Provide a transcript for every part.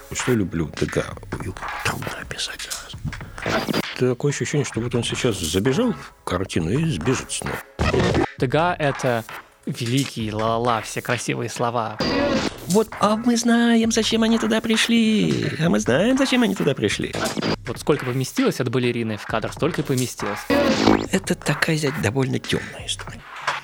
Что я люблю в Дега? Его трудно описать сразу. Такое ощущение, что вот он сейчас забежал в картину и сбежит снова. Дега — это великий, ла-ла-ла, все красивые слова. Вот, а мы знаем, зачем они туда пришли. Вот сколько поместилось от балерины в кадр, столько и поместилось. Это такая довольно темная история.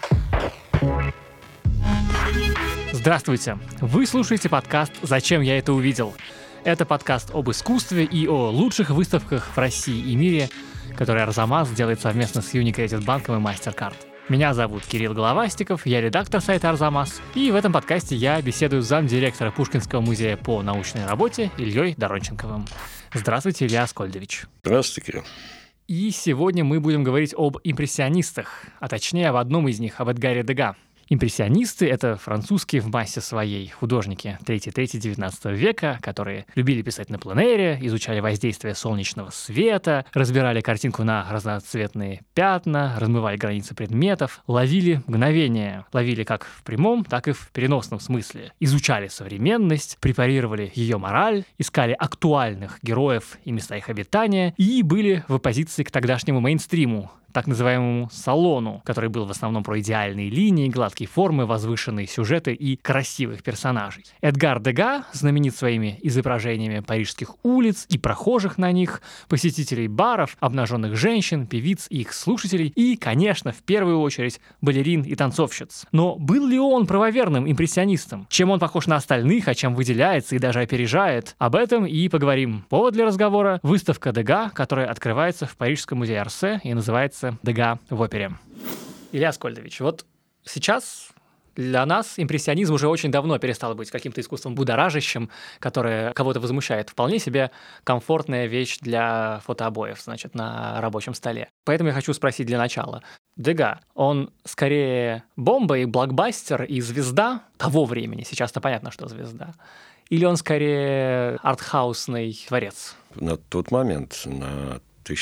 Здравствуйте! Вы слушаете подкаст «Зачем я это увидел?». Это подкаст об искусстве и о лучших выставках в России и мире, которые Арзамас делает совместно с Unicredit банком и MasterCard. Меня зовут Кирилл Головастиков, я редактор сайта Арзамас, и в этом подкасте я беседую с замдиректора Пушкинского музея по научной работе Ильей Доронченковым. Здравствуйте, Илья Аскольдович. Здравствуйте, Кирилл. И сегодня мы будем говорить об импрессионистах, а точнее об одном из них, об Эдгаре Дега. Импрессионисты — это французские в массе своей художники 3-19 века, которые любили писать на пленэре, изучали воздействие солнечного света, разбирали картинку на разноцветные пятна, размывали границы предметов, ловили мгновение, ловили как в прямом, так и в переносном смысле, изучали современность, препарировали ее мораль, искали актуальных героев и места их обитания и были в оппозиции к тогдашнему мейнстриму, так называемому салону, который был в основном про идеальные линии, гладкие формы, возвышенные сюжеты и красивых персонажей. Эдгар Дега знаменит своими изображениями парижских улиц и прохожих на них, посетителей баров, обнаженных женщин, певиц и их слушателей и, конечно, в первую очередь, балерин и танцовщиц. Но был ли он правоверным импрессионистом? Чем он похож на остальных, а чем выделяется и даже опережает? Об этом и поговорим. Повод для разговора — выставка Дега, которая открывается в Парижском музее Орсе и называется «Дега в опере». Илья Аскольдович, вот сейчас для нас импрессионизм уже очень давно перестал быть каким-то искусством будоражащим, которое кого-то возмущает. Вполне себе комфортная вещь для фотообоев, значит, на рабочем столе. Поэтому я хочу спросить для начала. Дега, он скорее бомба и блокбастер и звезда того времени, сейчас-то понятно, что звезда, или он скорее артхаусный творец? На тот момент, на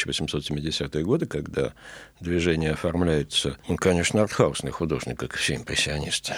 1870-е годы, когда движение оформляется, он, конечно, артхаусный художник, как и все импрессионисты.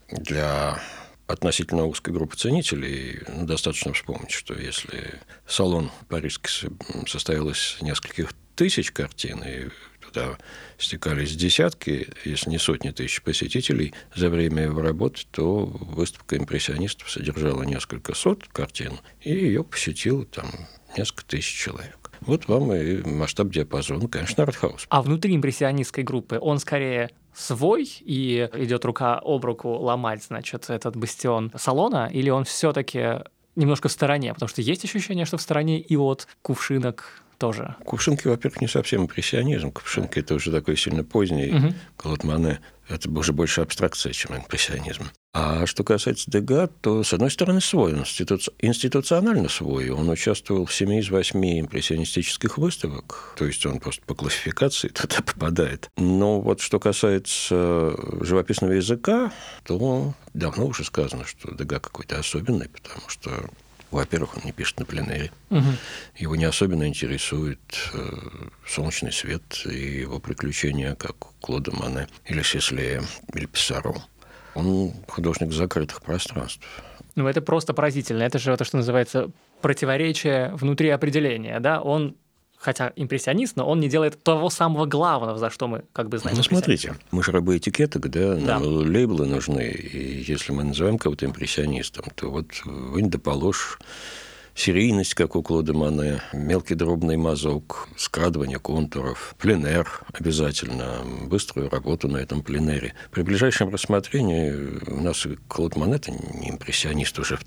Для относительно узкой группы ценителей достаточно вспомнить, что если салон парижский состоял из нескольких тысяч картин, и туда стекались десятки, если не сотни тысяч посетителей за время его работы, то выставка импрессионистов содержала несколько сот картин, и ее посетило там несколько тысяч человек. Вот вам и масштаб диапазона, конечно, артхаус. А внутри импрессионистской группы он скорее свой и идет рука об руку ломать, значит, этот бастион салона, или он все-таки немножко в стороне? Потому что есть ощущение, что в стороне и от кувшинок тоже. Кувшинки, во-первых, не совсем импрессионизм. Кувшинки – это уже такой сильно поздний Клод Моне. Это уже больше абстракция, чем импрессионизм. А что касается Дега, то, с одной стороны, свой, он институционально свой. Он участвовал в 7 из 8 импрессионистических выставок, то есть он просто по классификации туда попадает. Но вот что касается живописного языка, то давно уже сказано, что Дега какой-то особенный, потому что, во-первых, он не пишет на пленэре. Его не особенно интересует солнечный свет и его приключения, как у Клода Моне или Сислея или Писсаро. Он художник закрытых пространств. Ну, это просто поразительно. Это же то, что называется противоречие внутри определения. Да? Он, хотя импрессионист, но он не делает того самого главного, за что мы как бы знаем. Ну, смотрите, мы же рабы этикеток, да? Нам лейблы нужны. И если мы называем кого-то импрессионистом, то вот вынь да положь серийность, как у Клода Моне, мелкий дробный мазок, скрадывание контуров, пленэр обязательно, быструю работу на этом пленэре. При ближайшем рассмотрении у нас Клод Моне – это не импрессионист уже в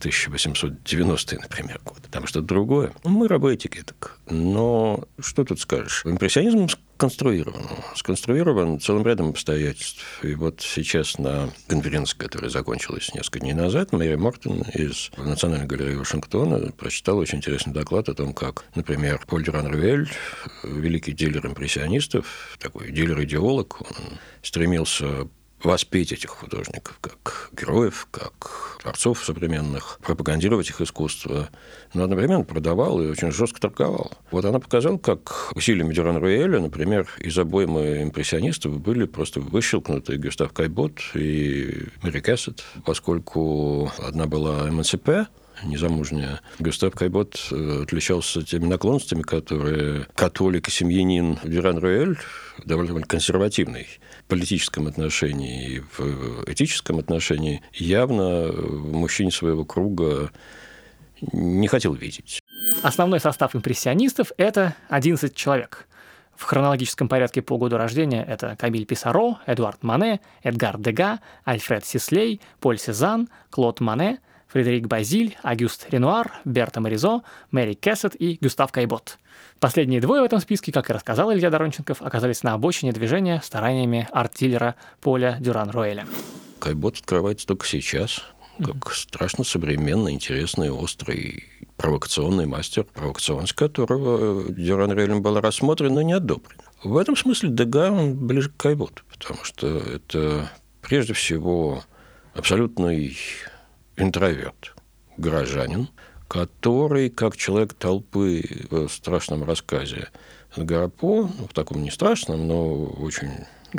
1890-е, например, год. Там что-то другое. Мы рабы этикеток. Но что тут скажешь? Импрессионизм сконструирован целым рядом обстоятельств. И вот сейчас на конференции, которая закончилась несколько дней назад, Мэри Мортон из Национальной галереи Вашингтона прочитала очень интересный доклад о том, как, например, Поль Дюран-Рюэль, великий дилер импрессионистов, такой дилер-идеолог, он стремился воспеть этих художников как героев, как творцов современных, пропагандировать их искусство, но одновременно продавал и очень жестко торговал. Вот она показала, как усилиями Дюран-Рюэля, например, из обоймы импрессионистов были просто выщелкнуты Гюстав Кайбот и Мэри Кэссет, поскольку одна была «Эмансипе», незамужняя. Гюстав Кайбот отличался теми наклонностями, которые католик-семьянин Дюран-Рюэль, довольно консервативный в политическом отношении и в этическом отношении, явно в мужчине своего круга не хотел видеть. Основной состав импрессионистов – это 11 человек. В хронологическом порядке по году рождения это Камиль Писаро, Эдуард Мане, Эдгар Дега, Альфред Сислей, Поль Сезанн, Клод Мане, Фредерик Базиль, Агюст Ренуар, Берта Моризо, Мэри Кэссет и Гюстав Кайбот. Последние двое в этом списке, как и рассказал Илья Доронченков, оказались на обочине движения стараниями арт-дилера Поля Дюран-Рюэля. Кайбот открывается только сейчас, как страшно современный, интересный, острый, провокационный мастер, провокационность которого Дюран-Рюэлем была рассмотрена и не одобрена. В этом смысле Дега, он ближе к Кайботу, потому что это прежде всего абсолютный интроверт, горожанин, который, как человек толпы в страшном рассказе Эдгара По, в таком не страшном, но очень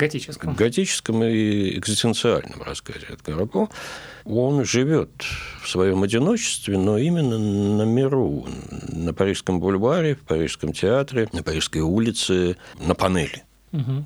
готическом и экзистенциальном рассказе Эдгара По, он живет в своем одиночестве, но именно на миру, на Парижском бульваре, в Парижском театре, на Парижской улице, на панели. Угу.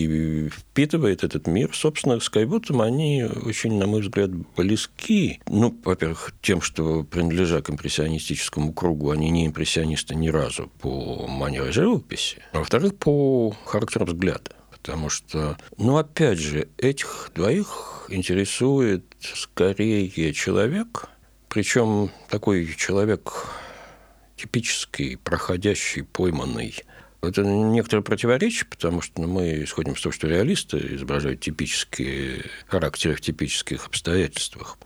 И впитывает этот мир. Собственно, с Кайботом они очень, на мой взгляд, близки. Ну, во-первых, тем, что, принадлежа к импрессионистическому кругу, они не импрессионисты ни разу по манере живописи. А во-вторых, по характеру взгляда. Потому что, ну, опять же, этих двоих интересует скорее человек, причем такой человек типический, проходящий, пойманный. Это некоторое противоречие, потому что мы исходим из того, что реалисты изображают типические характеры в типических обстоятельствах.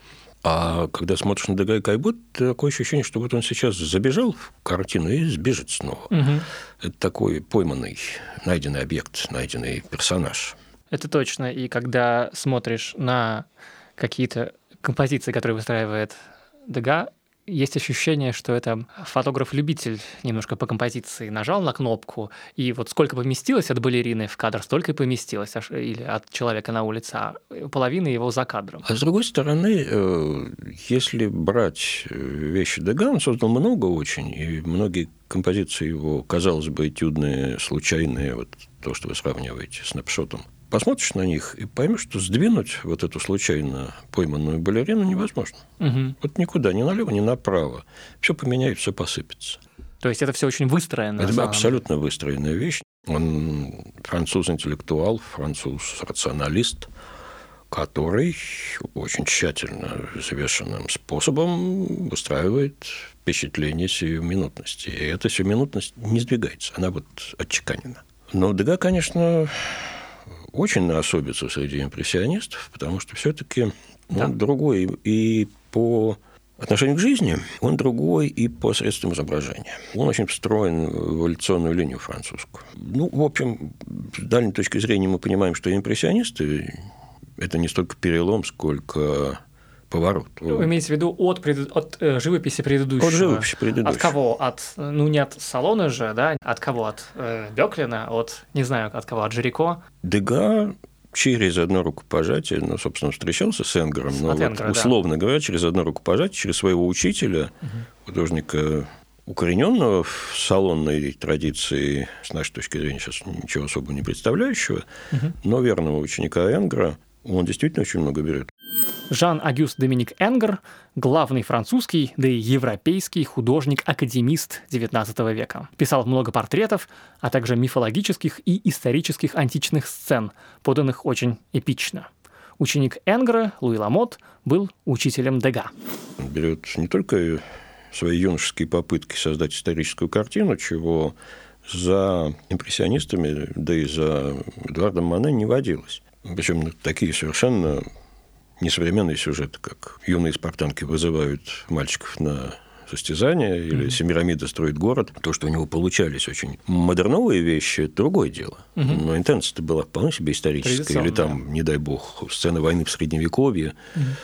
А когда смотришь на Дега и Кайбот, такое ощущение, что вот он сейчас забежал в картину и сбежит снова. Угу. Это такой пойманный, найденный объект, найденный персонаж. Это точно. И когда смотришь на какие-то композиции, которые выстраивает Дега, есть ощущение, что это фотограф-любитель немножко по композиции нажал на кнопку, и вот сколько поместилось от балерины в кадр, столько и поместилось, или от человека на улице, а половина его за кадром. А с другой стороны, если брать вещи Дега, он создал много очень, и многие композиции его, казалось бы, этюдные, случайные, вот то, что вы сравниваете снапшотом, посмотришь на них и поймешь, что сдвинуть вот эту случайно пойманную балерину невозможно. Угу. Вот никуда, ни налево, ни направо. Все поменяет, все посыпется. То есть это все очень выстроено? Это абсолютно выстроенная вещь. Он француз-интеллектуал, француз-рационалист, который очень тщательно, взвешенным способом выстраивает впечатление сиюминутности. И эта сиюминутность не сдвигается, она вот отчеканена. Но Дега, конечно, очень на особицу среди импрессионистов, потому что все-таки он другой и по отношению к жизни, он другой и по средствам изображения. Он очень встроен в эволюционную линию французскую. Ну, в общем, с дальней точки зрения мы понимаем, что импрессионисты – это не столько перелом, сколько поворот. Вы имеете в виду от живописи предыдущего? От живописи предыдущего. От кого? Не от Салона же, да? От кого? От Бёклина? Не знаю, от кого? От Жирико? Дега через одно рукопожатие, собственно, встречался с Энгером, но Энгера, условно говоря, через одно рукопожатие, через своего учителя, художника, укорененного в салонной традиции, с нашей точки зрения, сейчас ничего особо не представляющего, но верного ученика Энгера, он действительно очень много берет. Жан-Агюст Доминик Энгер – главный французский, да и европейский художник-академист XIX века. Писал много портретов, а также мифологических и исторических античных сцен, поданных очень эпично. Ученик Энгера, Луи Ламот, был учителем Дега. Он берет не только свои юношеские попытки создать историческую картину, чего за импрессионистами, да и за Эдуардом Мане не водилось. Причем такие совершенно несовременные сюжеты, как юные спартанки вызывают мальчиков на состязания, или Семирамида строит город. То, что у него получались очень модерновые вещи, это другое дело. Но интенция-то была вполне себе историческая. Или там, не дай бог, сцена войны в Средневековье.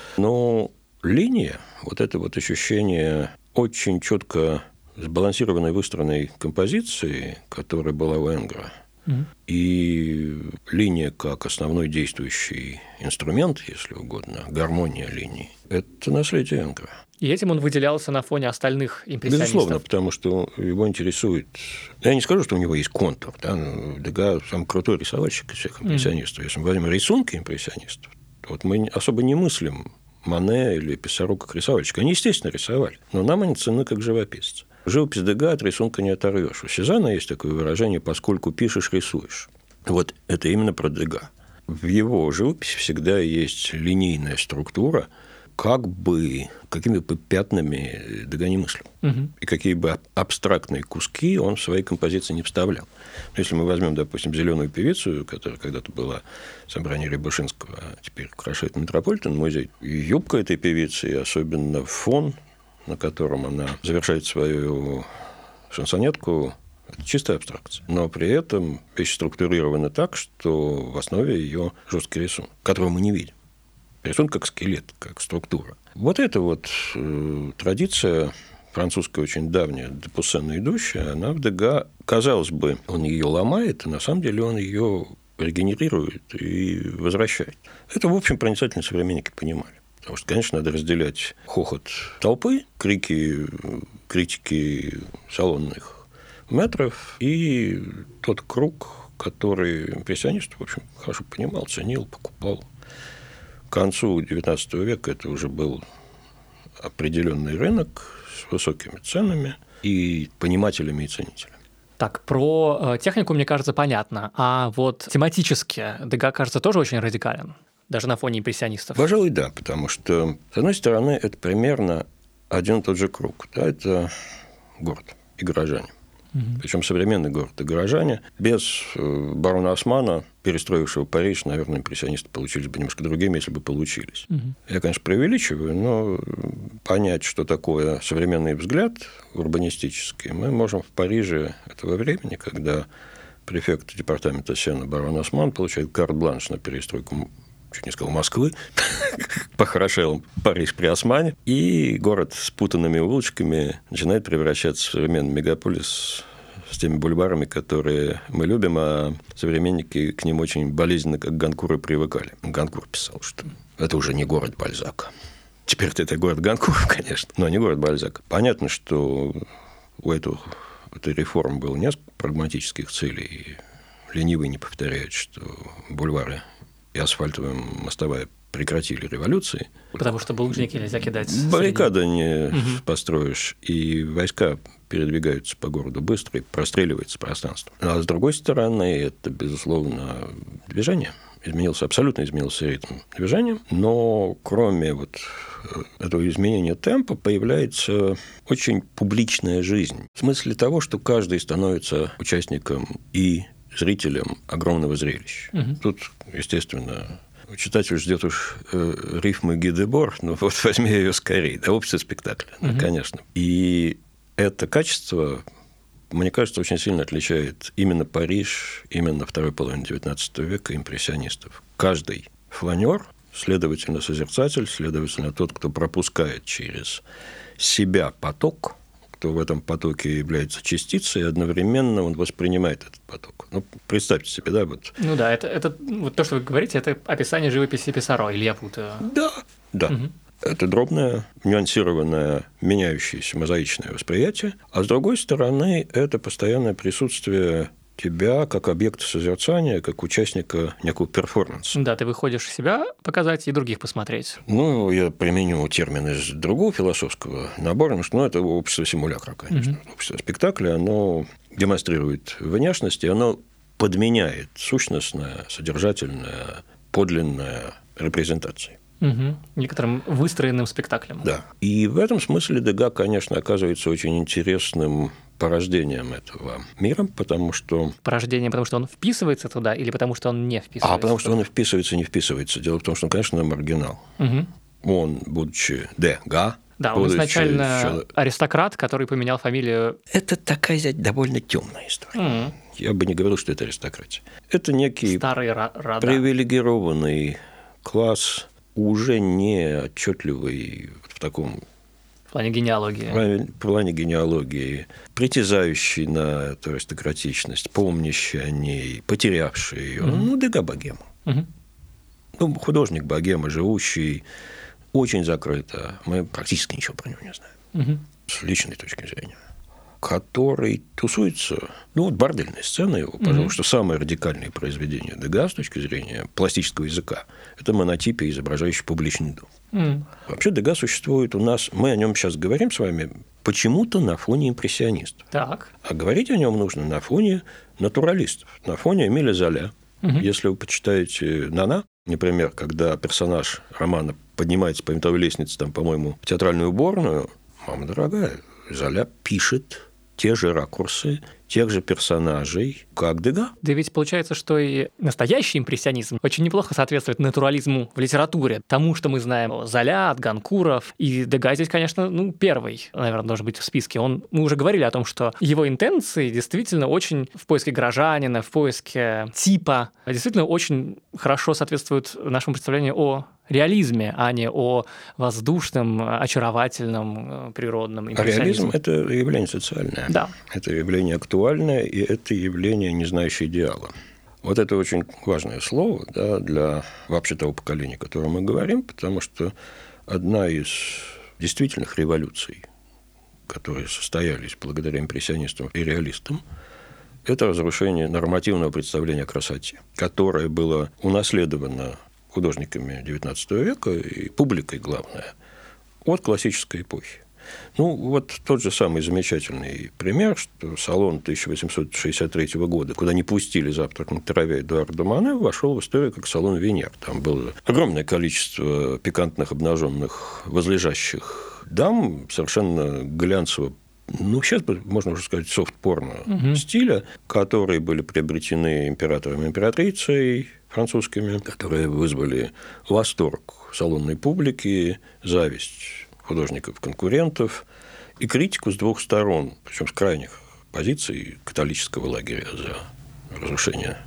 Но линия, вот это вот ощущение очень четко сбалансированной, выстроенной композиции, которая была у Энгера, И линия как основной действующий инструмент, если угодно, гармония линий, это наследие Энгера. И этим он выделялся на фоне остальных импрессионистов. Безусловно, потому что его интересует... Я не скажу, что у него есть контур. Да? Дега самый крутой рисовальщик из всех импрессионистов. Если мы возьмем рисунки импрессионистов, то вот мы особо не мыслим Мане или Писсаро как рисовальщик. Они, естественно, рисовали, но нам они ценны как живописцы. Живопись Дега от рисунка не оторвешь. У Сезанна есть такое выражение «поскольку пишешь, рисуешь». Вот это именно про Дега. В его живописи всегда есть линейная структура, как бы, какими бы пятнами Дега не мыслил. И какие бы абстрактные куски он в своей композиции не вставлял. Если мы возьмем, допустим, «Зеленую певицу», которая когда-то была в собрании Рябушинского, а теперь украшает Метрополитен-музей, юбка этой певицы, и особенно фон, на котором она завершает свою шансонетку, это чистая абстракция. Но при этом вещь структурирована так, что в основе ее жесткий рисунок, которого мы не видим. Рисунок как скелет, как структура. Вот эта вот традиция французская очень давняя, до Пуссена идущая, она в Дега, казалось бы, он ее ломает, а на самом деле он ее регенерирует и возвращает. Это, в общем, проницательные современники понимали. Потому что, конечно, надо разделять хохот толпы, крики критики салонных метров и тот круг, который импрессионист, в общем, хорошо понимал, ценил, покупал. К концу XIX века это уже был определенный рынок с высокими ценами и понимателями и ценителями. Так, про технику, мне кажется, понятно. А вот тематически Дега, кажется, тоже очень радикален. Даже на фоне импрессионистов. Пожалуй, да, потому что, с одной стороны, это примерно один и тот же круг. Да, это город и горожане. Причем современный город и горожане. Без барона Османа, перестроившего Париж, наверное, импрессионисты получились бы немножко другими, если бы получились. Я, конечно, преувеличиваю, но понять, что такое современный взгляд урбанистический, мы можем в Париже этого времени, когда префект департамента Сена барон Осман получает карт-бланш на перестройку, чуть не сказал, Москвы, похорошел Париж при Османе, и город с путанными улочками начинает превращаться в современный мегаполис с теми бульварами, которые мы любим, а современники к ним очень болезненно, как Ганкуры, привыкали. Ганкур писал, что это уже не город Бальзака. Теперь это город Ганкур, конечно, но не город Бальзака. Понятно, что у этой реформы было несколько прагматических целей. Ленивые не повторяют, что бульвары и асфальтовая мостовая прекратили революции. Потому что булыжники нельзя кидать. Баррикады не построишь, и войска передвигаются по городу быстро, и простреливается пространство. А с другой стороны, это, безусловно, движение. Абсолютно изменился ритм движения, но кроме вот этого изменения темпа появляется очень публичная жизнь. В смысле того, что каждый становится участником и зрителям огромного зрелища. Тут, естественно, читатель ждет уж рифмы Ги Дебор, но вот возьми ее скорее, да, общество спектакля, конечно. И это качество, мне кажется, очень сильно отличает именно Париж, именно второй половины XIX века импрессионистов. Каждый фланер, следовательно, созерцатель, следовательно, тот, кто пропускает через себя поток, кто в этом потоке является частицей, и одновременно он воспринимает этот поток. Ну, представьте себе, да, вот. Ну да, это вот то, что вы говорите, это описание живописи Писсаро, или я путаю? Да. Это дробное, нюансированное, меняющееся, мозаичное восприятие. А с другой стороны, это постоянное присутствие тебя как объекта созерцания, как участника некого перформанса. Да, ты выходишь себя показать и других посмотреть. Ну, я применю термин из другого философского набора, но это общество симулякра, конечно. Общество спектакля, оно демонстрирует внешность, и оно подменяет сущностное, содержательное, подлинное репрезентации. Некоторым выстроенным спектаклем. Да. И в этом смысле Дега, конечно, оказывается очень интересным порождением этого мира, потому что... Порождение, потому что он вписывается туда, или потому что он не вписывается? Потому что он и вписывается, и не вписывается. Дело в том, что он, конечно, маргинал. Он, будучи Дега... Да, он изначально аристократ, который поменял фамилию... Это такая, довольно темная история. Я бы не говорил, что это аристократия. Это некий старый рода. Привилегированный класс, уже не отчетливый в таком плане генеалогии. В плане генеалогии, притязающий на эту аристократичность, помнящий о ней, потерявший ее. Дега богема. Художник богема, живущий очень закрыто. Мы практически ничего про него не знаем. С личной точки зрения. Который тусуется... бордельная сцена его, пожалуй, что самое радикальное произведение Дега с точки зрения пластического языка – это монотипия, изображающая публичный дом. Вообще Дега существует у нас, мы о нем сейчас говорим с вами, почему-то на фоне импрессионистов. Так. А говорить о нем нужно на фоне натуралистов, на фоне Эмиля Золя. Если вы почитаете «Нана», например, когда персонаж романа поднимается по винтовой лестнице, там, по-моему, в театральную уборную, мама дорогая, Золя пишет те же ракурсы, тех же персонажей, как Дега. Да ведь получается, что и настоящий импрессионизм очень неплохо соответствует натурализму в литературе, тому, что мы знаем о Золя, от Ганкуров. И Дега здесь, конечно, первый, наверное, должен быть в списке. Мы уже говорили о том, что его интенции действительно очень в поиске горожанина, в поиске типа, действительно очень хорошо соответствуют нашему представлению о реализме, а не о воздушном, очаровательном, природном импрессионизме. А реализм – это явление социальное. Да. Это явление актуальное, и это явление, не знающее идеала. Вот это очень важное слово, да, для вообще того поколения, о котором мы говорим, потому что одна из действительных революций, которые состоялись благодаря импрессионистам и реалистам, это разрушение нормативного представления о красоте, которое было унаследовано художниками XIX века и публикой, главное, от классической эпохи. Тот же самый замечательный пример, что салон 1863 года, куда не пустили «Завтрак на траве» Эдуарда Мане, вошел в историю как салон Венер. Там было огромное количество пикантных, обнаженных, возлежащих дам, совершенно глянцевого, сейчас можно уже сказать, софт-порно стиля, которые были приобретены императором и императрицей французскими, которые вызвали восторг салонной публики, зависть художников-конкурентов и критику с двух сторон, причем с крайних позиций католического лагеря за разрушение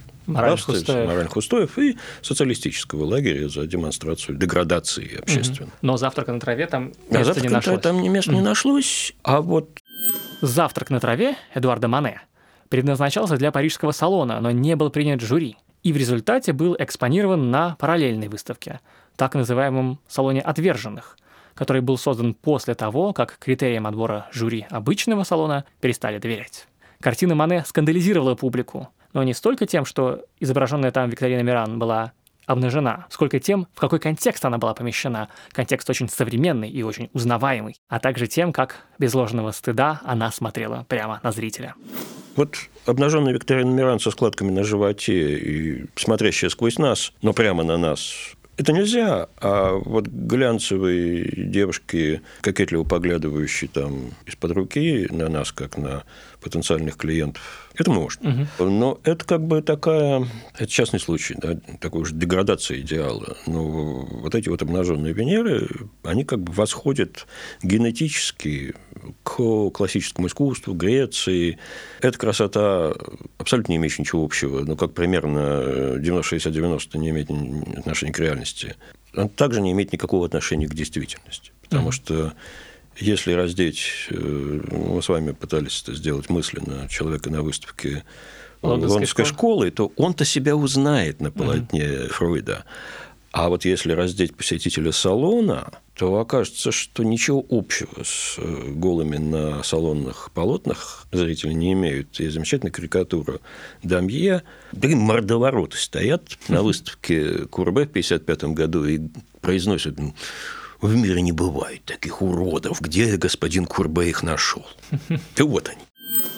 моральных устоев и социалистического лагеря за демонстрацию деградации общественной. Но «Завтрака на траве» там места не нашлось. Там места не нашлось, а вот... «Завтрак на траве» Эдуарда Мане предназначался для парижского салона, но не был принят в жюри. И в результате был экспонирован на параллельной выставке, так называемом «Салоне отверженных», который был создан после того, как критериям отбора жюри обычного салона перестали доверять. Картина Мане скандализировала публику, но не столько тем, что изображенная там Викторина Миран была обнажена, сколько тем, в какой контекст она была помещена. Контекст очень современный и очень узнаваемый, а также тем, как без ложного стыда она смотрела прямо на зрителя. Вот обнаженная Викторина Миран со складками на животе и смотрящая сквозь нас, но прямо на нас, это нельзя, а вот глянцевые девушки, кокетливо поглядывающие там из-под руки на нас, как на потенциальных клиентов, это можно. Но это как бы это частный случай, да, такой уж деградация идеала. Но вот эти вот обнаженные Венеры, они как бы восходят генетически к классическому искусству, Греции. Эта красота абсолютно не имеет ничего общего, как примерно 60-90 не имеет отношения к реальности. Она также не имеет никакого отношения к действительности. Потому что если раздеть, мы с вами пытались это сделать мысленно, человека на выставке Лондонской школы, то он-то себя узнает на полотне Фройда. А вот если раздеть посетителя салона, то окажется, что ничего общего с голыми на салонных полотнах зрители не имеют. И замечательная карикатура Дамье. Такие мордовороты стоят на выставке Курбе в 1955 году и произносят: в мире не бывает таких уродов. Где господин Курбе их нашел? И вот они.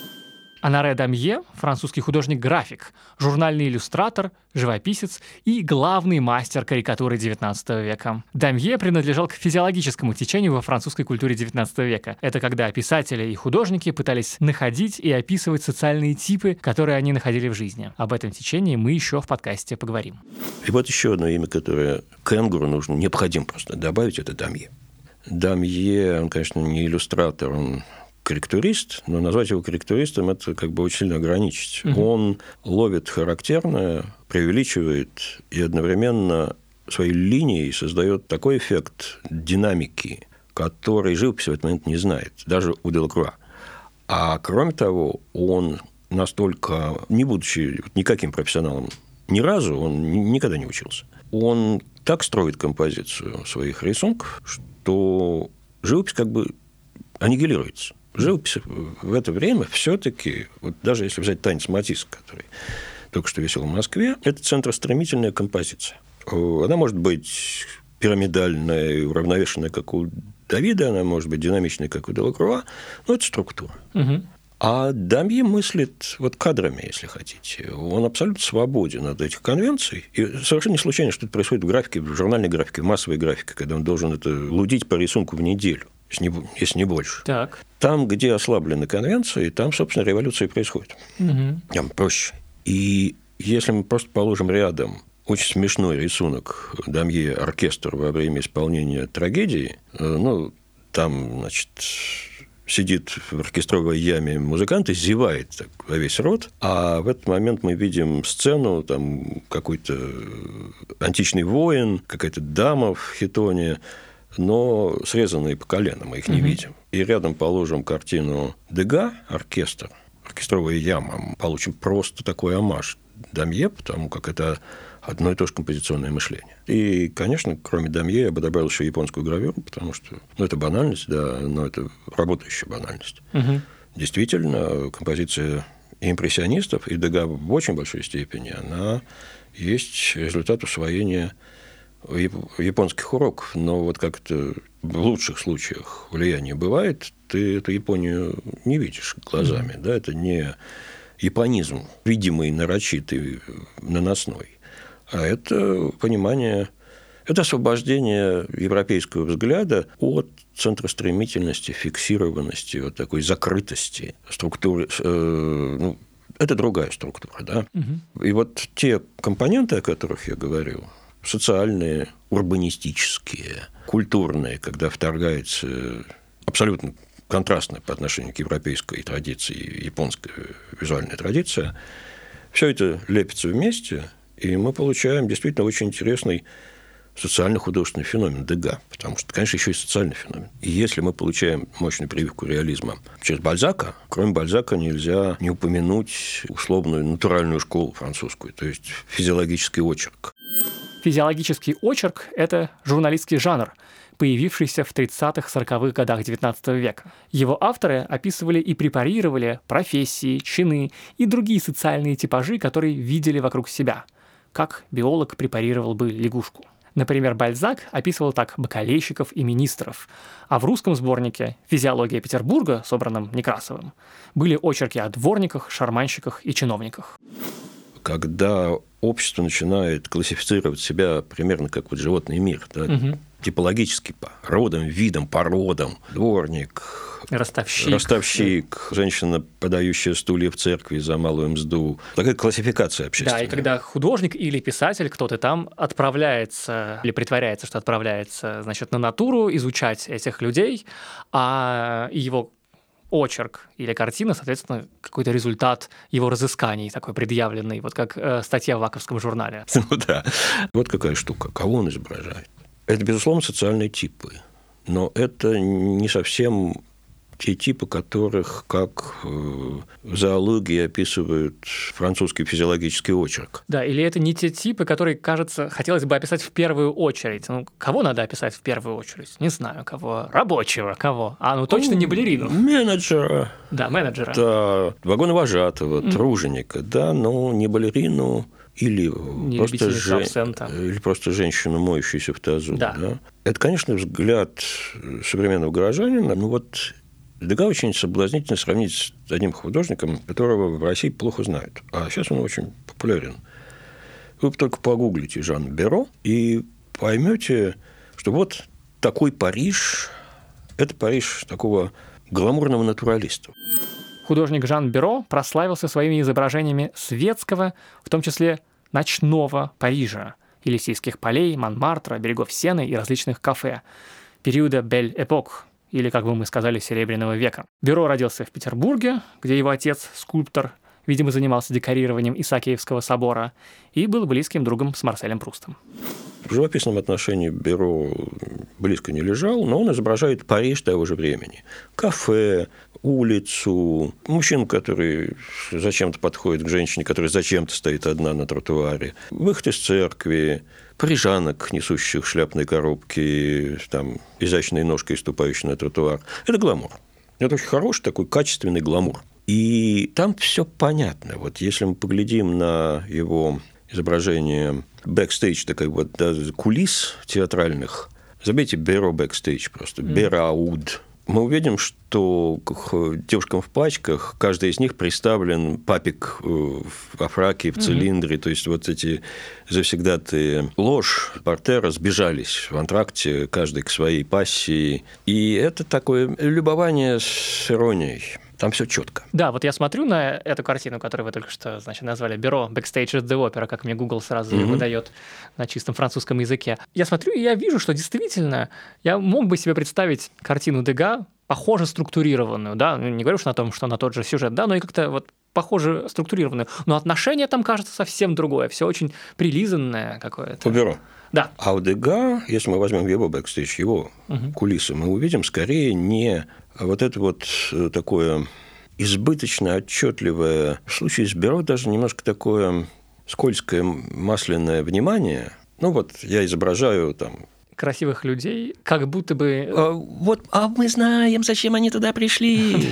Оноре Дамье – французский художник-график, журнальный иллюстратор, живописец и главный мастер карикатуры XIX века. Дамье принадлежал к физиологическому течению во французской культуре XIX века. Это когда писатели и художники пытались находить и описывать социальные типы, которые они находили в жизни. Об этом течении мы еще в подкасте поговорим. И вот еще одно имя, которое кенгуру необходимо просто добавить – это Дамье. Дамье, он, конечно, не иллюстратор, он корректурист, но назвать его корректуристом – это как бы очень сильно ограничить. Он ловит характерное, преувеличивает и одновременно своей линией создает такой эффект динамики, который живописи в этот момент не знает, даже у Делакруа. А кроме того, он настолько, не будучи никаким профессионалом ни разу, он никогда не учился. Он так строит композицию своих рисунков, что живопись как бы аннигилируется. Живопись в это время все-таки, вот даже если взять танец Матисса, который только что висел в Москве, это центростремительная композиция. Она может быть пирамидальная, уравновешенная, как у Давида, она может быть динамичная, как у Делакруа, но это структура. Угу. А Дамье мыслит вот кадрами, если хотите. Он абсолютно свободен от этих конвенций. И совершенно не случайно, что это происходит в графике, в журнальной графике, в массовой графике, когда он должен это лудить по рисунку в неделю, если не больше. Так. Там, где ослаблены конвенции, там, собственно, революция и происходит. Угу. Там проще. И если мы просто положим рядом очень смешной рисунок Дамье «Оркестр» во время исполнения трагедии, ну, там, значит, сидит в оркестровой яме музыкант и зевает так во весь рот, а в этот момент мы видим сцену, там какой-то античный воин, какая-то дама в хитоне, но срезанные по колено, мы их не видим. И рядом положим картину Дега «Оркестр», оркестровая яма, мы получим просто такой омаж Дамье, потому как это одно и то же композиционное мышление. И, конечно, кроме Дамье, я бы добавил еще японскую гравюру, потому что, это банальность, да, но это работающая банальность. Угу. Действительно, композиция импрессионистов и Дега в очень большой степени, она есть результат усвоения японских уроков. Но вот как это в лучших случаях влияние бывает, ты эту Японию не видишь глазами. Да? Это не японизм, видимый, нарочитый, наносной. А это понимание, это освобождение европейского взгляда от центростремительности, фиксированности, вот такой закрытости структуры. Это другая структура, да? Угу. И вот те компоненты, о которых я говорил, социальные, урбанистические, культурные, когда вторгается абсолютно контрастно по отношению к европейской традиции, японская визуальная традиция, все это лепится вместе, и мы получаем действительно очень интересный социально-художественный феномен Дега, потому что, конечно, еще и социальный феномен. И если мы получаем мощную прививку реализма через Бальзака, кроме Бальзака нельзя не упомянуть условную натуральную школу французскую, то есть физиологический очерк. Физиологический очерк – это журналистский жанр, появившийся в 30-40-х годах XIX века. Его авторы описывали и препарировали профессии, чины и другие социальные типажи, которые видели вокруг себя, как биолог препарировал бы лягушку. Например, Бальзак описывал так бакалейщиков и министров, а в русском сборнике «Физиология Петербурга», собранном Некрасовым, были очерки о дворниках, шарманщиках и чиновниках. Когда общество начинает классифицировать себя примерно как вот животный мир, да, типологически по родам, видам, породам, дворник, ростовщик, женщина, подающая стулья в церкви за малую мзду. Такая классификация общественная. Да, и когда художник или писатель, кто-то там отправляется, или притворяется, что отправляется, значит, на натуру изучать этих людей, а его очерк или картина, соответственно, какой-то результат его разысканий такой предъявленный, вот как статья в Ваковском журнале. Ну да. Вот какая штука. Кого он изображает? Это, безусловно, социальные типы. Но это не совсем те типы, которых, как в зоологии описывают французский физиологический очерк. Да, или это не те типы, которые, кажется, хотелось бы описать в первую очередь. Ну, кого надо описать в первую очередь? Не знаю, кого. Рабочего кого? Точно не балерину. Менеджера. Да, менеджера. Да, вагоновожатого, труженика. Да, но не балерину. Или просто женщину, моющуюся в тазу. Да. Да? Это, конечно, взгляд современного горожанина. Ну вот Дега очень соблазнительно сравнить с одним художником, которого в России плохо знают. А сейчас он очень популярен. Вы только погуглите Жан Беро и поймете, что вот такой Париж – это Париж такого гламурного натуралиста. Художник Жан Беро прославился своими изображениями светского, в том числе ночного Парижа, Елисейских полей, Монмартра, берегов Сены и различных кафе периода Бель Эпок, или, как бы мы сказали, Серебряного века. Беро родился в Петербурге, где его отец, скульптор, видимо, занимался декорированием Исаакиевского собора и был близким другом с Марселем Прустом. В живописном отношении Бюро близко не лежал, но он изображает Париж того же времени. Кафе, улицу, мужчину, который зачем-то подходит к женщине, которая зачем-то стоит одна на тротуаре, выход из церкви, парижанок, несущих шляпные коробки, там, изящной ножкой, ступающей на тротуар. Это гламур. Это очень хороший такой качественный гламур. И там все понятно. Вот если мы поглядим на его изображение бэкстейдж, такой вот, да, кулис театральных, забейте Бюро бэкстейдж просто, Берауд. Мы увидим, что к девушкам в пачках каждый из них приставлен папик во фраке, в цилиндре. То есть вот эти завсегдатые ложь, портера сбежались в антракте, каждый к своей пассии. И это такое любование с иронией. Там все четко. Да, вот я смотрю на эту картину, которую вы только что, значит, назвали «Бюро Backstage at the Opera», как мне Google сразу выдает на чистом французском языке. Я смотрю, и я вижу, что действительно я мог бы себе представить картину Дега, похоже структурированную, да, не говорю что на том, что на тот же сюжет, да, но и как-то вот похоже структурированную. Но отношение там кажется совсем другое, все очень прилизанное какое-то. У Бюро. Да. А у Дега, если мы возьмем его бэкстейдж, его кулисы, мы увидим скорее не вот это вот такое избыточно отчетливое, в случае с Бюро даже немножко такое скользкое масляное внимание. Ну вот я изображаю там красивых людей, как будто бы... А мы знаем, зачем они туда пришли.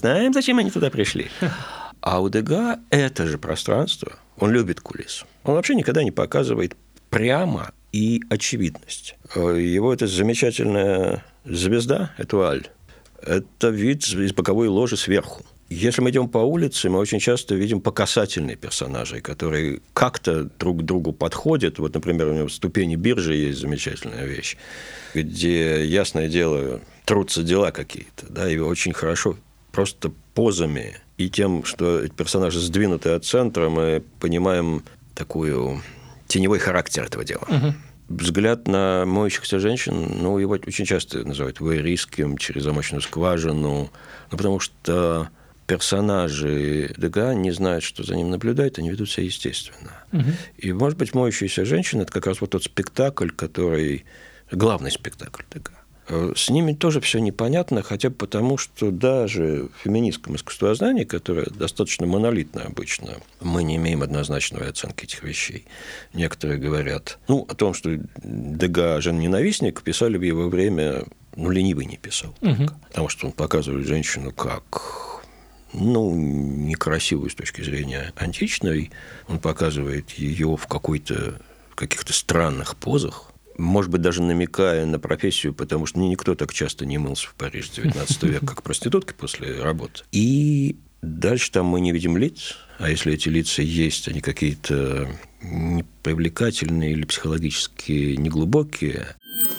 А у Дега это же пространство. Он любит кулис. Он вообще никогда не показывает прямо и очевидность. Его эта замечательная звезда, этуаль, это вид из боковой ложи сверху. Если мы идем по улице, мы очень часто видим покасательные персонажи, которые как-то друг к другу подходят. Вот, например, у него в «Ступени биржи» есть замечательная вещь, где, ясное дело, трутся дела какие-то, да, и очень хорошо просто позами и тем, что эти персонажи сдвинуты от центра, мы понимаем такой теневой характер этого дела. Взгляд на моющихся женщин, ну, его очень часто называют вуайеристским, через замочную скважину, потому что персонажи Дега не знают, что за ним наблюдают, они ведут себя естественно. И, может быть, моющиеся женщины – это как раз вот тот спектакль, который… главный спектакль Дега. С ними тоже все непонятно, хотя бы потому, что даже в феминистском искусствознании, которое достаточно монолитно обычно, мы не имеем однозначной оценки этих вещей. Некоторые говорят, о том, что Дега жен-ненавистник, писали в его время, ленивый не писал. Потому что он показывает женщину как… некрасивую с точки зрения античной, он показывает ее в каких-то странных позах, может быть, даже намекая на профессию, потому что никто так часто не мылся в Париже XIX века, как проститутки после работы. И дальше там мы не видим лиц, а если эти лица есть, они какие-то непривлекательные или психологически неглубокие.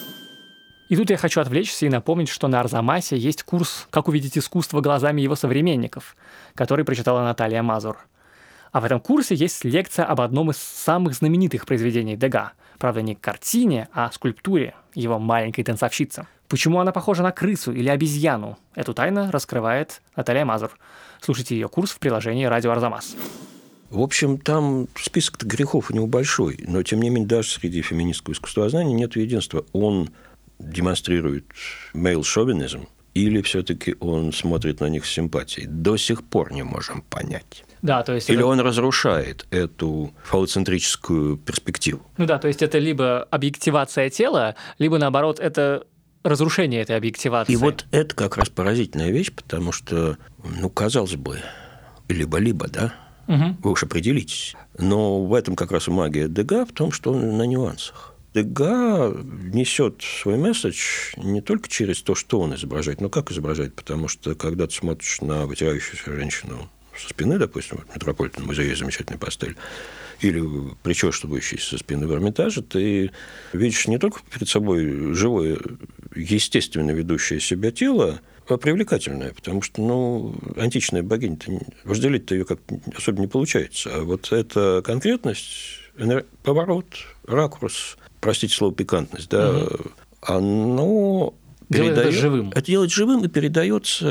И тут я хочу отвлечься и напомнить, что на Арзамасе есть курс «Как увидеть искусство глазами его современников», который прочитала Наталья Мазур. А в этом курсе есть лекция об одном из самых знаменитых произведений Дега. Правда, не картине, а скульптуре его маленькой танцовщицы. Почему она похожа на крысу или обезьяну? Эту тайну раскрывает Наталья Мазур. Слушайте ее курс в приложении «Радио Арзамас». В общем, там список грехов у него большой, но, тем не менее, даже среди феминистского искусствознания нет единства. Он демонстрирует мейл-шовинизм или все-таки он смотрит на них с симпатией? До сих пор не можем понять. Да, то есть или он разрушает эту фалоцентрическую перспективу? То есть это либо объективация тела, либо, наоборот, это разрушение этой объективации. И вот это как раз поразительная вещь, потому что, казалось бы, либо-либо, да? Вы уж определитесь. Но в этом как раз и магия Дега, в том, что он на нюансах. Дега несет свой месседж не только через то, что он изображает, но как изображает, потому что когда ты смотришь на вытирающуюся женщину со спины, допустим, в Метрополитенном музее есть замечательная пастель, или причесывающийся со спины в Эрмитаже, ты видишь не только перед собой живое, естественно ведущее себя тело, а привлекательное, потому что, античная богиня, возделить-то ее как особо не получается. А вот эта конкретность, поворот, ракурс, простите слово пикантность, да, оно делает это живым. Это делает живым и передается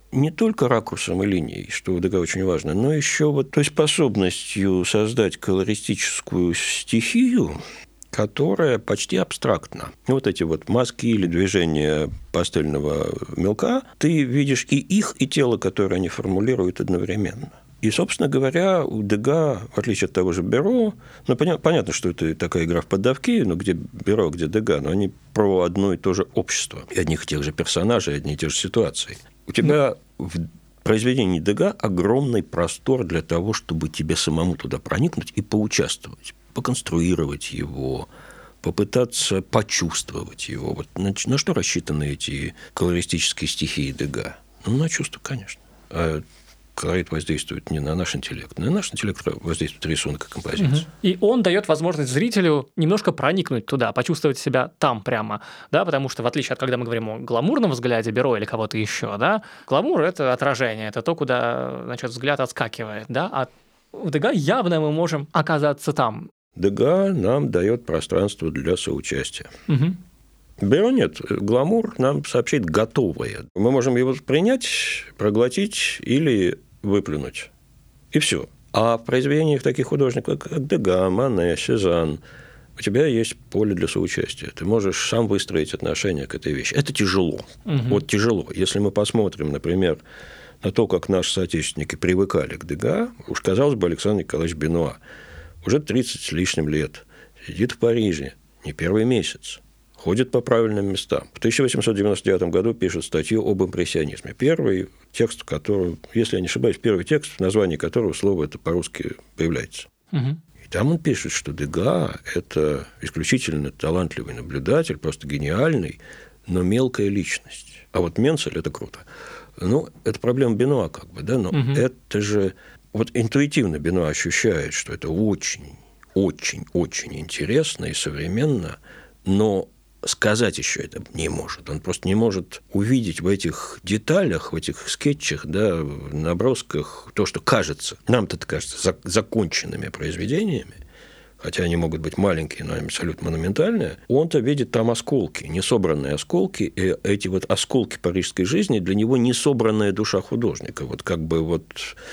не только ракурсом и линией, что в Дега очень важно, но еще вот той способностью создать колористическую стихию, которая почти абстрактна. Вот эти вот мазки или движения пастельного мелка, ты видишь и их, и тело, которое они формулируют одновременно. И, собственно говоря, у Дега, в отличие от того же Беро, понятно, что это такая игра в поддавки, но где Беро, где Дега, но они про одно и то же общество, и одних и тех же персонажей, одни и те же ситуации. У тебя в произведении Дега огромный простор для того, чтобы тебе самому туда проникнуть и поучаствовать, поконструировать его, попытаться почувствовать его. Вот на что рассчитаны эти колористические стихии Дега? Ну, на чувство, конечно. А колорит воздействует не на наш интеллект. На наш интеллект воздействует рисунок и композиция. И он дает возможность зрителю немножко проникнуть туда, почувствовать себя там прямо, да, потому что в отличие от когда мы говорим о гламурном взгляде Беро или кого-то еще, да, гламур – это отражение, это то, куда, значит, взгляд отскакивает, да, а в Дега явно мы можем оказаться там. Дега нам дает пространство для соучастия. Угу. Беро нет. Гламур нам сообщает готовое. Мы можем его принять, проглотить или выплюнуть. И все. А в произведениях таких художников, как Дега, Мане, Сезанн, у тебя есть поле для соучастия. Ты можешь сам выстроить отношение к этой вещи. Это тяжело. Вот тяжело. Если мы посмотрим, например, на то, как наши соотечественники привыкали к Дега, уж, казалось бы, Александр Николаевич Бенуа уже 30 с лишним лет сидит в Париже не первый месяц, ходит по правильным местам. В 1899 году пишет статью об импрессионизме. Первый текст, который, если я не ошибаюсь, первый текст, в названии которого слово это по-русски появляется. И там он пишет, что Дега – это исключительно талантливый наблюдатель, просто гениальный, но мелкая личность. А вот Менцель – это круто. Ну, это проблема Бенуа, как бы, да, но это же… Вот интуитивно Бенуа ощущает, что это очень, очень, очень интересно и современно, но сказать еще это не может. Он просто не может увидеть в этих деталях, в этих скетчах, да, в набросках то, что кажется, нам-то это кажется законченными произведениями, хотя они могут быть маленькие, но абсолютно монументальные, он-то видит там осколки, несобранные осколки, и эти вот осколки парижской жизни для него несобранная душа художника. Вот как бы вот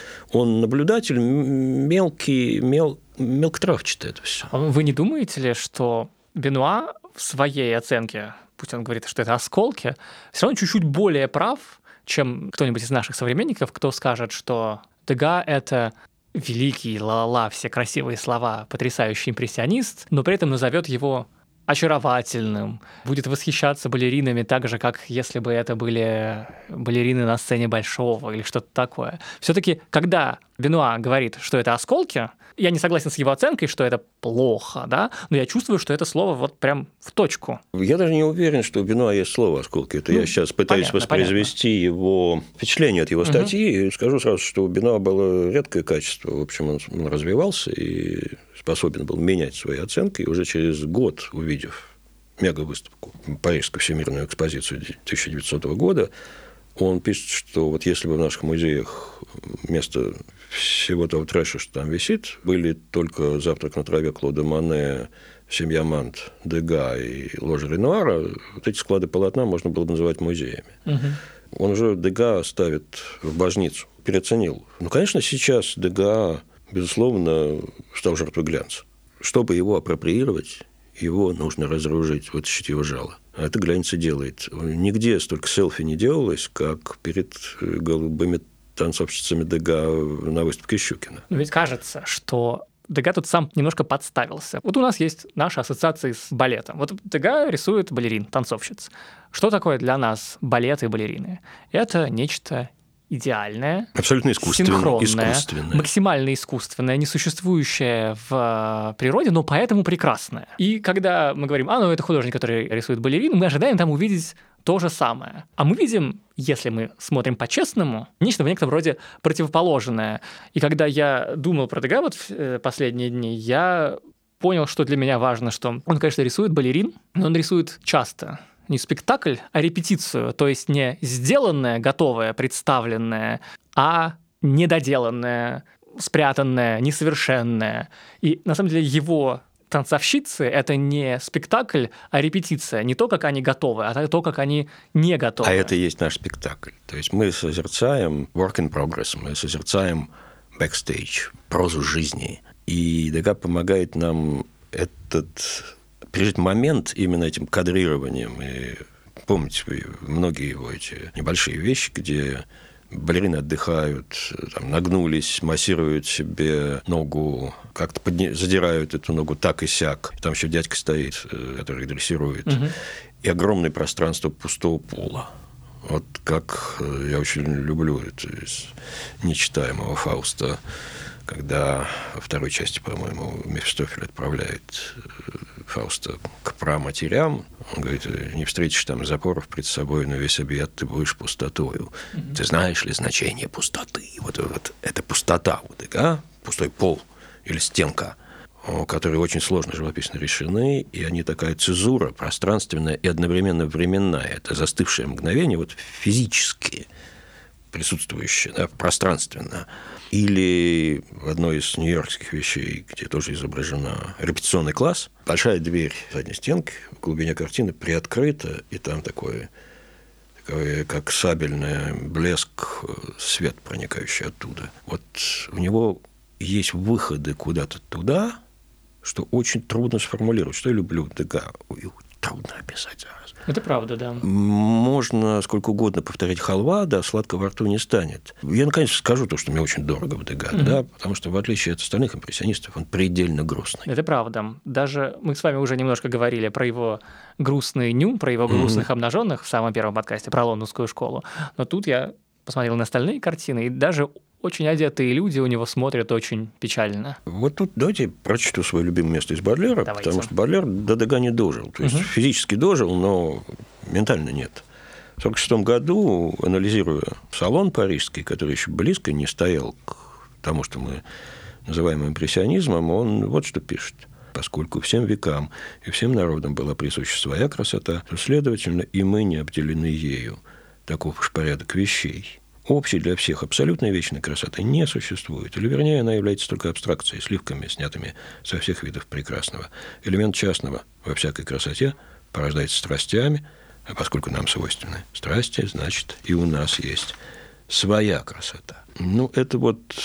он наблюдатель мелкий, мелкотравчатый это все. Вы не думаете ли, что Бенуа в своей оценке, пусть он говорит, что это осколки, все равно чуть-чуть более прав, чем кто-нибудь из наших современников, кто скажет, что Дега – это великий, ла-ла-ла, все красивые слова, потрясающий импрессионист, но при этом назовет его очаровательным, будет восхищаться балеринами так же, как если бы это были балерины на сцене Большого или что-то такое. Все-таки, когда Бенуа говорит, что это осколки, я не согласен с его оценкой, что это плохо, да, но я чувствую, что это слово вот прям в точку. Я даже не уверен, что у Бенуа есть слово «осколки». Это я сейчас пытаюсь воспроизвести его впечатление от его статьи, и скажу сразу, что у Бенуа было редкое качество. В общем, он развивался и способен был менять свои оценки, и уже через год, увидев мегавыставку, Парижскую всемирную экспозицию 1900 года, он пишет, что вот если бы в наших музеях вместо всего того трэша, что там висит, были только «Завтрак на траве» Клода Мане, «Семья Мант», Дега и ложа Ренуара, вот эти склады полотна можно было бы называть музеями. Он уже Дега ставит в божницу, переоценил. Ну, конечно, сейчас Дега, безусловно, стал жертвой глянца. Чтобы его апроприировать, его нужно разоружить, вытащить его жало. А это глянец и делает. Нигде столько селфи не делалось, как перед голубыми танцовщицами Дега на выставке Щукина. Но ведь кажется, что Дега тут сам немножко подставился. Вот у нас есть наши ассоциации с балетом. Вот Дега рисует балерин, танцовщиц. Что такое для нас балет и балерины? Это нечто идеальное, абсолютно синхронное, максимально искусственное, несуществующее в природе, но поэтому прекрасное. И когда мы говорим, ну это художник, который рисует балерину, мы ожидаем там увидеть то же самое. А мы видим, если мы смотрим по-честному, нечто в некотором роде противоположное. И когда я думал про Дега вот в последние дни, я понял, что для меня важно, что он, конечно, рисует балерин, но он рисует часто. Не спектакль, а репетицию, то есть не сделанное, готовое, представленное, а недоделанное, спрятанное, несовершенное. И на самом деле его танцовщицы — это не спектакль, а репетиция. Не то, как они готовы, а то, как они не готовы. А это и есть наш спектакль. То есть мы созерцаем work in progress, мы созерцаем backstage, прозу жизни. И Дега помогает нам пережить момент именно этим кадрированием. И помните многие его эти небольшие вещи, где балерины отдыхают, там, нагнулись, массируют себе ногу, как-то задирают эту ногу так и сяк. Там еще дядька стоит, который их дрессирует. И огромное пространство пустого пола. Вот как я очень люблю это из нечитаемого Фауста, когда во второй части, по-моему, Мефистофель отправляет Фауста к праматерям. Он говорит: не встретишь там запоров пред собой, но весь объят ты будешь пустотою. Ты знаешь ли значение пустоты? Вот это пустота, пустой пол или стенка, которые очень сложно живописно решены, и они такая цезура пространственная и одновременно временная. Это застывшее мгновение, физически присутствующее, пространственно. Или в одной из нью-йоркских вещей, где тоже изображена репетиционный класс, большая дверь задней стенки в глубине картины приоткрыта, и там такой как сабельный блеск, свет, проникающий оттуда. Вот у него есть выходы куда-то туда, что очень трудно сформулировать. Что я люблю Дега? Трудно описать зараз. Это правда, да. Можно сколько угодно повторять халва, да, сладко во рту не станет. Я, наконец, скажу то, что мне очень дорого в Дега, да, потому что, в отличие от остальных импрессионистов, он предельно грустный. Это правда. Даже мы с вами уже немножко говорили про его грустный ню, про его грустных обнаженных в самом первом подкасте про лондонскую школу. Но тут я посмотрел на остальные картины, и даже очень одетые люди у него смотрят очень печально. Вот тут давайте прочту свое любимое место из Бодлера, потому что Бодлер до Дега не дожил. То есть физически дожил, но ментально нет. В 1946 году, анализируя салон парижский, который еще близко не стоял к тому, что мы называем импрессионизмом, он вот что пишет. Поскольку всем векам и всем народам была присуща своя красота, то, следовательно, и мы не обделены ею. Таков уж порядок вещей. Общей для всех абсолютной вечной красоты не существует. Или, вернее, она является только абстракцией, сливками, снятыми со всех видов прекрасного. Элемент частного во всякой красоте порождается страстями, а поскольку нам свойственны страсти, значит, и у нас есть своя красота. Это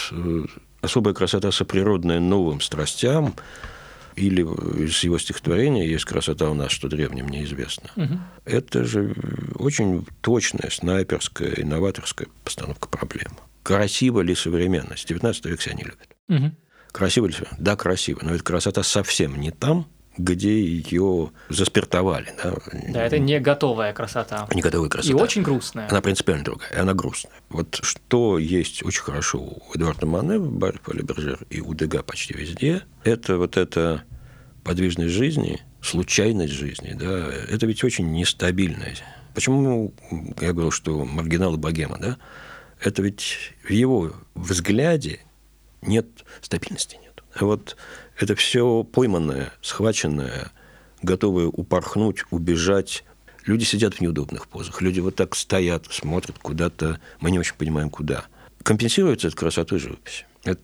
особая красота, соприродная новым страстям, или из его стихотворения «Есть красота у нас, что древним неизвестно». Это же очень точная, снайперская, инноваторская постановка проблемы. Красива ли современность? 19 век себя не любит. Красиво ли современность? Да, красиво. Но ведь красота совсем не там, где ее заспиртовали. Да, это не готовая красота. Не готовая красота. И очень грустная. Она принципиально другая, и она грустная. Вот что есть очень хорошо у Эдуарда Мане в «Барре Поле Бержер» и у Дега почти везде, это эта подвижность жизни, случайность жизни. Да, это ведь очень нестабильная. Почему я говорил, что маргинал и богема? Да? Это ведь в его взгляде нет стабильности. Нет. А это все пойманное, схваченное, готовое упорхнуть, убежать. Люди сидят в неудобных позах. Люди так стоят, смотрят куда-то. Мы не очень понимаем, куда. Компенсируется это красотой живописи. Это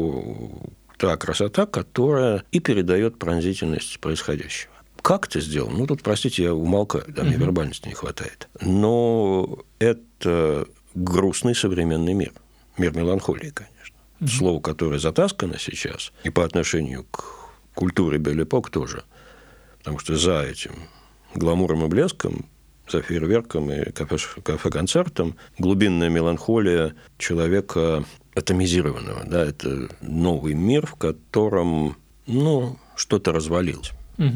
та красота, которая и передает пронзительность происходящего. Как это сделано? Тут, простите, я умолкаю, мне вербальности не хватает. Но это грустный современный мир. Мир меланхолии, конечно. Слово, которое затаскано сейчас, и по отношению к культуре Бель-Эпок тоже. Потому что за этим гламуром и блеском, за фейерверком и кафе-концертом глубинная меланхолия человека атомизированного. Да, это новый мир, в котором что-то развалилось.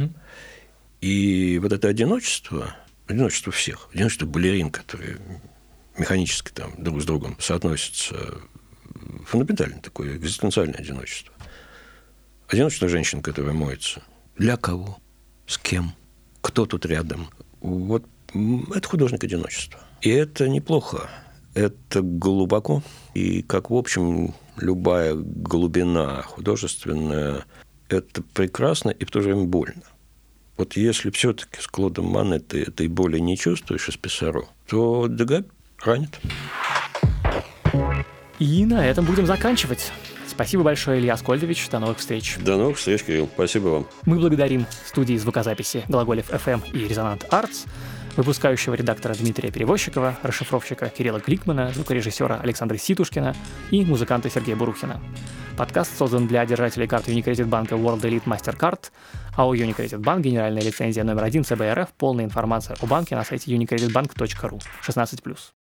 И это одиночество всех, одиночество балерин, которые механически друг с другом соотносятся, фундаментальное такое экзистенциальное одиночество. Одиночество женщин, которая моется. Для кого? С кем? Кто тут рядом? Это художник одиночества. И это неплохо. Это глубоко. И, как, в общем, любая глубина художественная, это прекрасно и в то же время больно. Если все-таки с Клодом Мане ты этой боли не чувствуешь из Писсаро, то Дега ранит. И на этом будем заканчивать. Спасибо большое, Илья Аскольдович. До новых встреч. До новых встреч, Кирилл. Спасибо вам. Мы благодарим студии звукозаписи «Глаголев FM» и «Резонант Артс», выпускающего редактора Дмитрия Перевозчикова, расшифровщика Кирилла Гликмана, звукорежиссера Александра Ситушкина и музыканта Сергея Бурухина. Подкаст создан для держателей карт Unicredit банка World Elite Mastercard, АО Unicredit Bank, генеральная лицензия номер 1 ЦБРФ, полная информация о банке на сайте unicreditbank.ru, 16+.